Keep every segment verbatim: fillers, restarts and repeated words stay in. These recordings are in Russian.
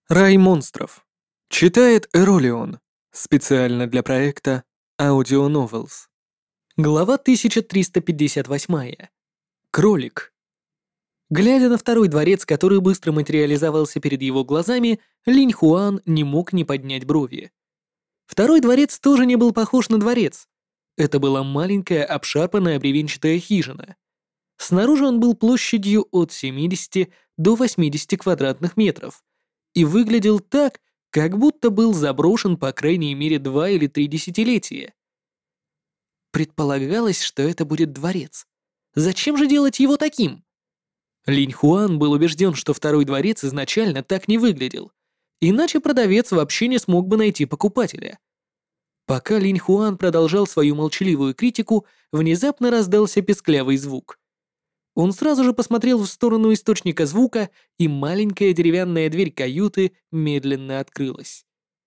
Рай монстров. Читает Эролион. Специально для проекта Audio Novels. Глава тысяча триста пятьдесят восемь. Кролик. Глядя на второй дворец, который быстро материализовался перед его глазами, Линь Хуан не мог не поднять брови. Второй дворец тоже не был похож на дворец. Это была маленькая обшарпанная бревенчатая хижина. Снаружи он был площадью от семидесяти до восьмидесяти квадратных метров и выглядел так, как будто был заброшен по крайней мере два или три десятилетия. Предполагалось, что это будет дворец. Зачем же делать его таким? Линь Хуан был убежден, что второй дворец изначально так не выглядел, иначе продавец вообще не смог бы найти покупателя. Пока Линь Хуан продолжал свою молчаливую критику, внезапно раздался песклявый звук. Он сразу же посмотрел в сторону источника звука, и маленькая деревянная дверь каюты медленно открылась.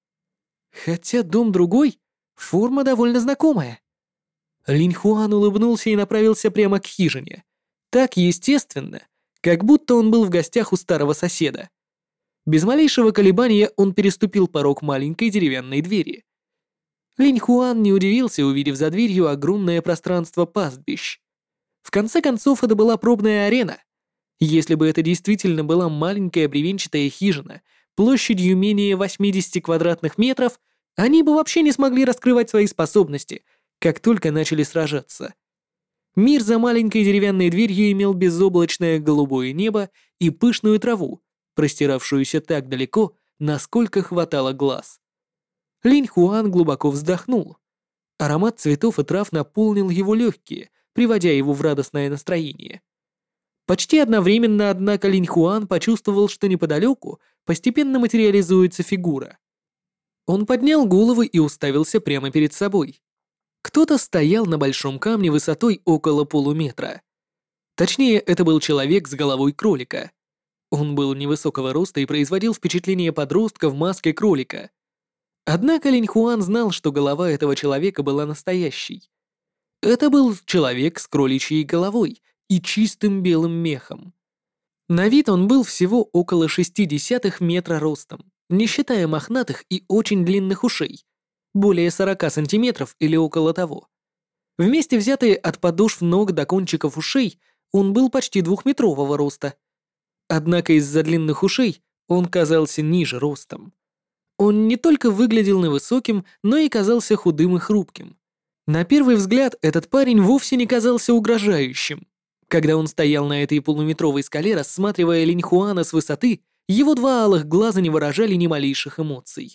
Хотя дом другой, форма довольно знакомая. Линь Хуан улыбнулся и направился прямо к хижине. Так естественно, как будто он был в гостях у старого соседа. Без малейшего колебания он переступил порог маленькой деревянной двери. Линь Хуан не удивился, увидев за дверью огромное пространство пастбищ. В конце концов, это была пробная арена. Если бы это действительно была маленькая бревенчатая хижина площадью менее восьмидесяти квадратных метров, они бы вообще не смогли раскрывать свои способности, как только начали сражаться. Мир за маленькой деревянной дверью имел безоблачное голубое небо и пышную траву, простиравшуюся так далеко, насколько хватало глаз. Линь Хуан глубоко вздохнул. Аромат цветов и трав наполнил его легкие, приводя его в радостное настроение. Почти одновременно, однако, Линь Хуан почувствовал, что неподалеку постепенно материализуется фигура. Он поднял голову и уставился прямо перед собой. Кто-то стоял на большом камне высотой около полуметра. Точнее, это был человек с головой кролика. Он был невысокого роста и производил впечатление подростка в маске кролика. Однако Линь Хуан знал, что голова этого человека была настоящей. Это был человек с кроличьей головой и чистым белым мехом. На вид он был всего около шести десятых метра ростом, не считая мохнатых и очень длинных ушей, более сорока сантиметров или около того. Вместе взятые от подошв ног до кончиков ушей, он был почти двухметрового роста. Однако из-за длинных ушей он казался ниже ростом. Он не только выглядел невысоким, но и казался худым и хрупким. На первый взгляд этот парень вовсе не казался угрожающим. Когда он стоял на этой полуметровой скале, рассматривая Линь Хуана с высоты, его два алых глаза не выражали ни малейших эмоций.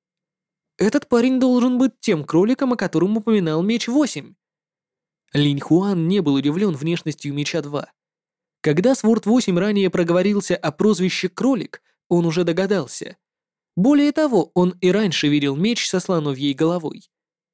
Этот парень должен быть тем кроликом, о котором упоминал Меч восемь. Линь Хуан не был удивлен внешностью Меча два. Когда Сворд восемь ранее проговорился о прозвище «Кролик», он уже догадался. Более того, он и раньше видел меч со слоновьей головой.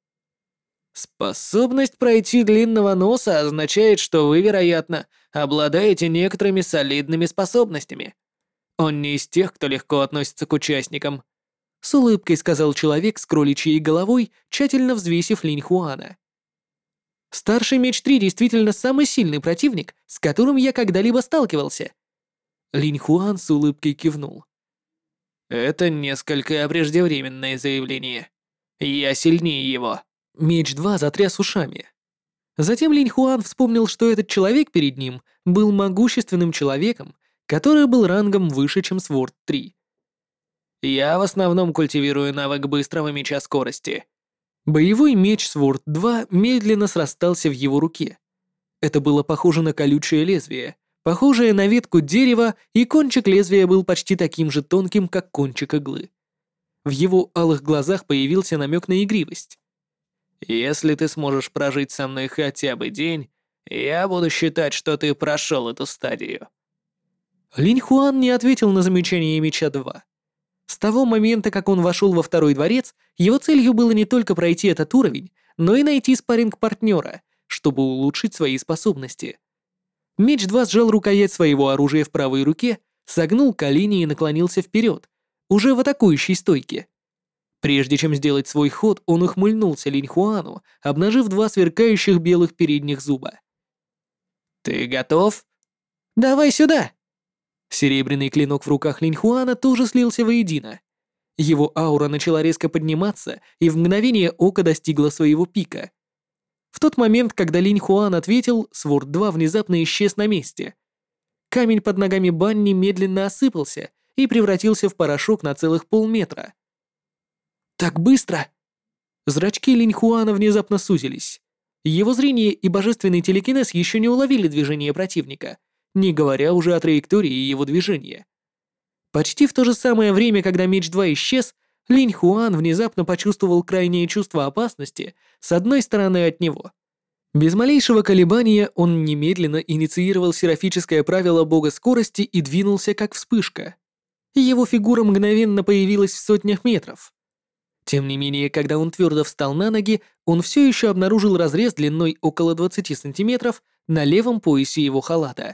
Способность пройти длинного носа означает, что вы, вероятно, обладаете некоторыми солидными способностями. Он не из тех, кто легко относится к участникам. С улыбкой сказал человек с кроличьей головой, тщательно взвесив Линь Хуана. Старший Меч три действительно самый сильный противник, с которым я когда-либо сталкивался. Линь Хуан с улыбкой кивнул. Это несколько преждевременное заявление. Я сильнее его. Меч два затряс ушами. Затем Линь Хуан вспомнил, что этот человек перед ним был могущественным человеком, который был рангом выше, чем Сворд три. Я в основном культивирую навык быстрого меча скорости. Боевой меч Сворд два медленно срастался в его руке. Это было похоже на колючее лезвие, похожее на ветку дерева, и кончик лезвия был почти таким же тонким, как кончик иглы. В его алых глазах появился намек на игривость. Если ты сможешь прожить со мной хотя бы день, я буду считать, что ты прошел эту стадию. Линь Хуан не ответил на замечание Меча два. С того момента, как он вошел во второй дворец, его целью было не только пройти этот уровень, но и найти спарринг-партнера, чтобы улучшить свои способности. Меч два сжал рукоять своего оружия в правой руке, согнул колени и наклонился вперед, уже в атакующей стойке. Прежде чем сделать свой ход, он ухмыльнулся Линь Хуану, обнажив два сверкающих белых передних зуба. «Ты готов?» «Давай сюда!» Серебряный клинок в руках Линьхуана тоже слился воедино. Его аура начала резко подниматься и в мгновение ока достигла своего пика. В тот момент, когда Линьхуан ответил, Сворд два внезапно исчез на месте. Камень под ногами Банни медленно осыпался и превратился в порошок на целых полметра. «Так быстро!» Зрачки Линьхуана внезапно сузились. Его зрение и божественный телекинез еще не уловили движение противника, не говоря уже о траектории его движения. Почти в то же самое время, когда Меч два исчез, Линьхуан внезапно почувствовал крайнее чувство опасности с одной стороны от него. Без малейшего колебания он немедленно инициировал серафическое правило бога скорости и двинулся как вспышка. Его фигура мгновенно появилась в сотнях метров. Тем не менее, когда он твердо встал на ноги, он все еще обнаружил разрез длиной около двадцати сантиметров на левом поясе его халата.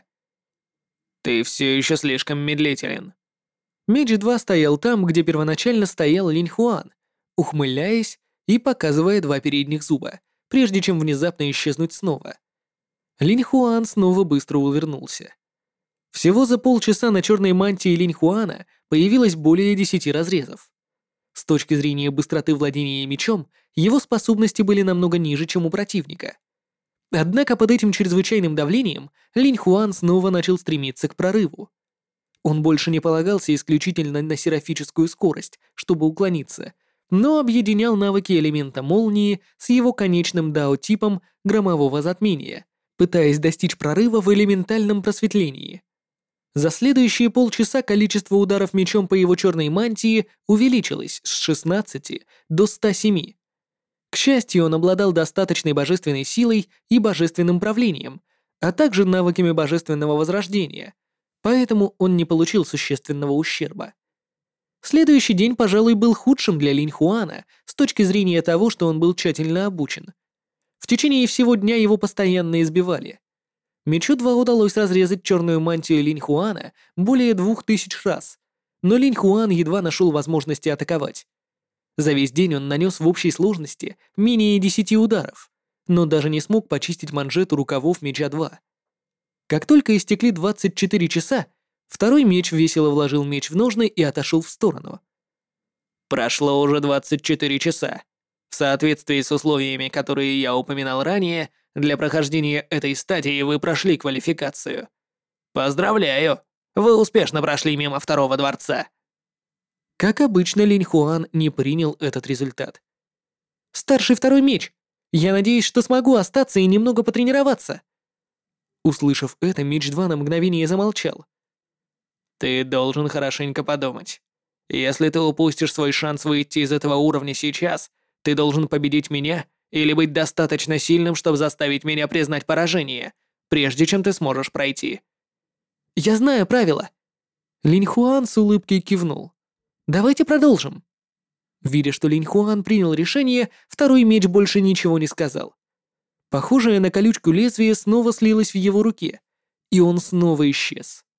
«Ты все еще слишком медлителен». Меч два стоял там, где первоначально стоял Линьхуан, ухмыляясь и показывая два передних зуба, прежде чем внезапно исчезнуть снова. Линьхуан снова быстро увернулся. Всего за полчаса на черной мантии Линьхуана появилось более десяти разрезов. С точки зрения быстроты владения мечом, его способности были намного ниже, чем у противника. Однако под этим чрезвычайным давлением Линьхуан снова начал стремиться к прорыву. Он больше не полагался исключительно на серафическую скорость, чтобы уклониться, но объединял навыки элемента молнии с его конечным дао-типом громового затмения, пытаясь достичь прорыва в элементальном просветлении. За следующие полчаса количество ударов мечом по его черной мантии увеличилось с шестнадцати до ста семи. К счастью, он обладал достаточной божественной силой и божественным правлением, а также навыками божественного возрождения, поэтому он не получил существенного ущерба. Следующий день, пожалуй, был худшим для Линьхуана с точки зрения того, что он был тщательно обучен. В течение всего дня его постоянно избивали. Мечу два удалось разрезать черную мантию Линьхуана более двух тысяч раз, но Линьхуан едва нашел возможности атаковать. За весь день он нанес в общей сложности менее десяти ударов, но даже не смог почистить манжету рукавов Меча два. Как только истекли двадцать четыре часа, второй меч весело вложил меч в ножны и отошел в сторону. «Прошло уже двадцать четыре часа. В соответствии с условиями, которые я упоминал ранее, для прохождения этой стадии вы прошли квалификацию. Поздравляю! Вы успешно прошли мимо второго дворца». Как обычно, Линьхуан не принял этот результат. «Старший второй меч! Я надеюсь, что смогу остаться и немного потренироваться». Услышав это, Меч два на мгновение замолчал. «Ты должен хорошенько подумать. Если ты упустишь свой шанс выйти из этого уровня сейчас, ты должен победить меня или быть достаточно сильным, чтобы заставить меня признать поражение, прежде чем ты сможешь пройти». «Я знаю правила». Линьхуан с улыбкой кивнул. «Давайте продолжим». Видя, что Линьхуан принял решение, второй меч больше ничего не сказал. Похожее на колючку лезвие снова слилось в его руке, и он снова исчез.